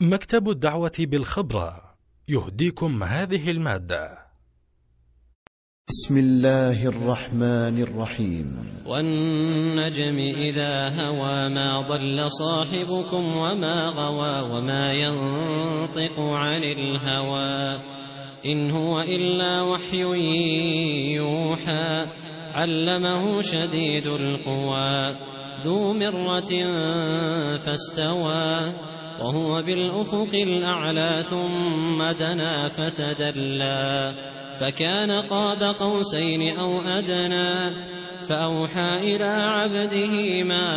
مكتب الدعوة بالخبرة يهديكم هذه المادة. بسم الله الرحمن الرحيم. والنجم إذا هوى ما ضل صاحبكم وما غوى وما ينطق عن الهوى إن هو إلا وحي يوحى علمه شديد القوى ذو مرة فاستوى وهو بالأفق الأعلى ثم دنا فتدلى فكان قاب قوسين أو أدنى فأوحى إلى عبده ما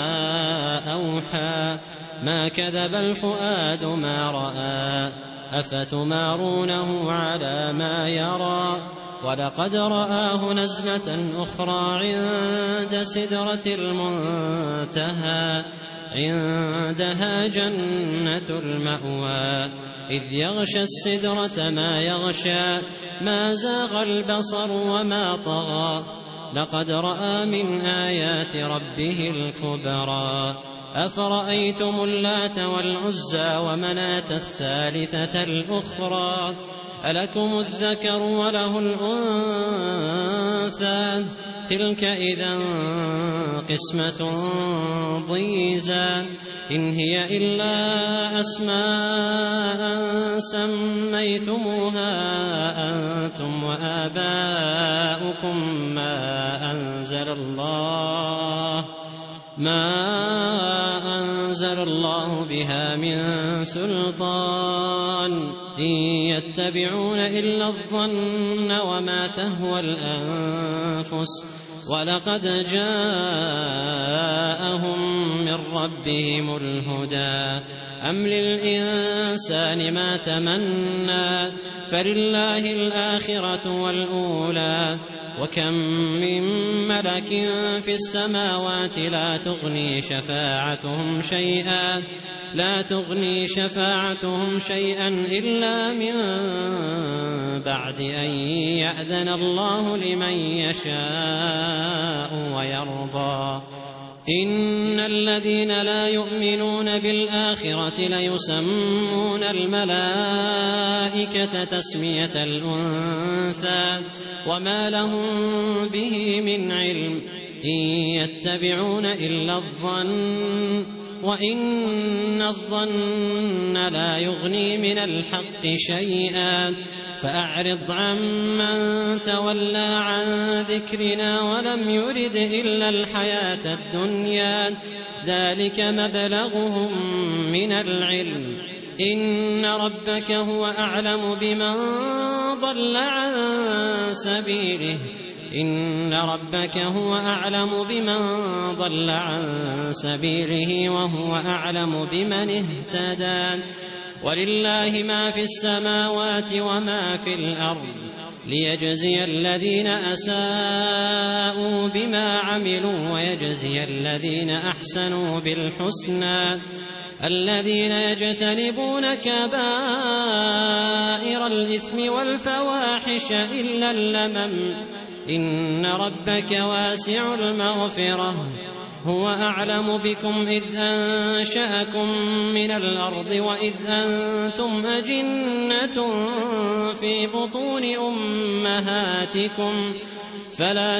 أوحى ما كذب الفؤاد ما رأى أفتمارونه على ما يرى ولقد رآه نزلة أخرى عند سدرة المنتهى عندها جنة المأوى إذ يغشى السدرة ما يغشى ما زاغ البصر وما طغى لقد رأى من آيات ربه الكبرى أفرأيتم اللات والعزى ومناة الثالثة الأخرى ألكم الذكر وله الأنثى تلك إذا قسمة ضيزى إن هي إلا أسماء سميتموها أنتم وآباؤكم ما أنزل الله بها من سلطان إن يتبعون إلا الظن وما تهوى الأنفس ولقد جاءهم من ربهم الهدى أم للإنسان ما تمنى فلله الآخرة والأولى وكم من ملك في السماوات لا تغني شفاعتهم شيئا إلا من بعد أن يأذن الله لمن يشاء ويرضى إن الذين لا يؤمنون بالآخرة ليسمون الملائكة تسمية الأنثى وما لهم به من علم إن يتبعون إلا الظن وإن الظن لا يغني من الحق شيئا فأعرض عمن تولى عن ذكرنا ولم يرد إلا الحياة الدنيا ذلك مبلغهم من العلم إن ربك هو أعلم بمن ضل عن سبيله وهو أعلم بمن اهتدى ولله ما في السماوات وما في الأرض ليجزي الذين أساءوا بما عملوا ويجزي الذين أحسنوا بالحسنى الذين يجتنبون كبائر الإثم والفواحش إلا اللمم إن ربك واسع المغفرة هو أعلم بكم إذ أنشأكم من الأرض وإذ أنتم أجنة في بطون أمهاتكم فلا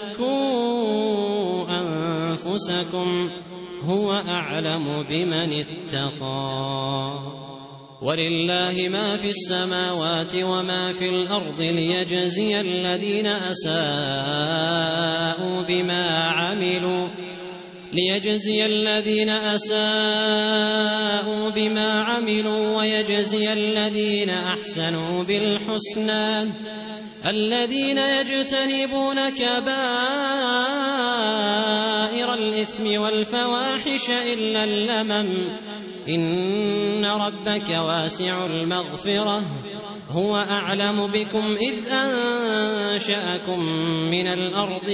تزكوا أنفسكم هو أعلم بمن اتقى ولله ما في السماوات وما في الأرض ليجزي الذين أساءوا بما عملوا ويجزي الذين أحسنوا بالحسنى الذين يجتنبون كبائر الإثم والفواحش إلا اللمم إن ربك واسع المغفرة هو أعلم بكم إذ أنشأكم من الأرض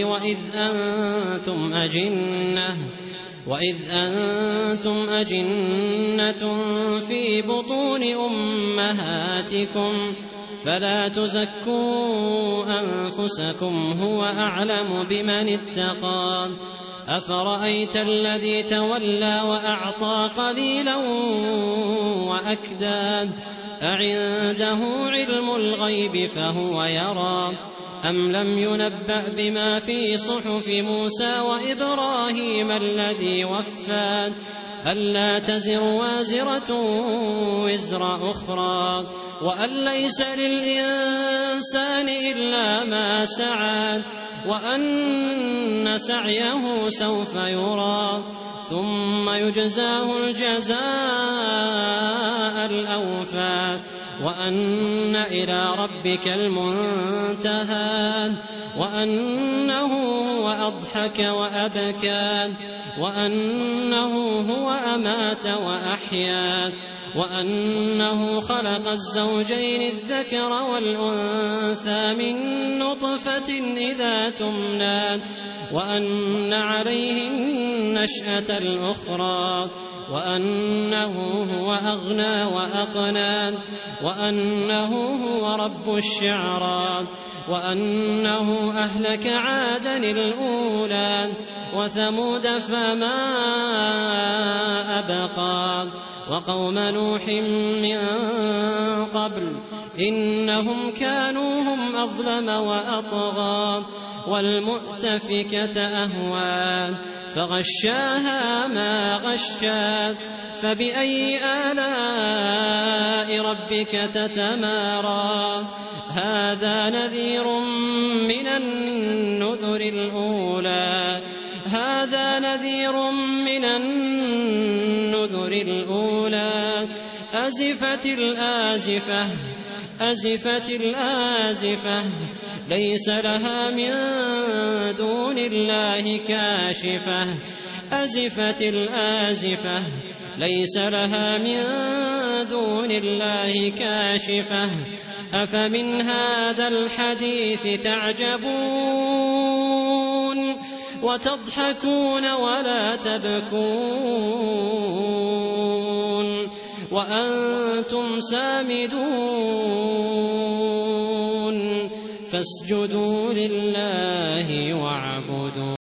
وإذ أنتم أجنة في بطون أمهاتكم فلا تزكوا أنفسكم هو أعلم بمن اتقى أفرأيت الذي تولى وأعطى قليلا وأكداد أعنده علم الغيب فهو يرى أم لم ينبأ بما في صحف موسى وإبراهيم الذي وفى ألا تزر وازرة وزر أخرى وأن ليس للإنسان إلا ما سعى وأن سعيه سوف يرى ثم يجزاه الجزاء الأوفى وأن إلى ربك المنتهى وأنه هو أضحك وأبكى وأنه هو أمات وأحيا وأنه خلق الزوجين الذكر والأنثى من نطفة إذا تمنى وأن عليه النشأة الأخرى وأنه هو أغنى وأقنى وأنه هو رب الشعرى وأنه أهلك عادا الأولى وثمود فما أبقى وقوم نوح من قبل إنهم كانوا هم أظلم وأطغى والمؤتفكة أهوى فغشاها ما غشا فبأي آلاء ربك تتمارى هذا نذير من النذر الأولى هذا نذير من النذر الأولى أزفت الآزفة أزفت الآزفة ليس لها من دون الله كاشفة أزفت الآزفة ليس لها من دون الله كاشفة أفمن هذا الحديث تعجبون وتضحكون ولا تبكون وأنتم سامدون فاسجدوا لله واعبدوا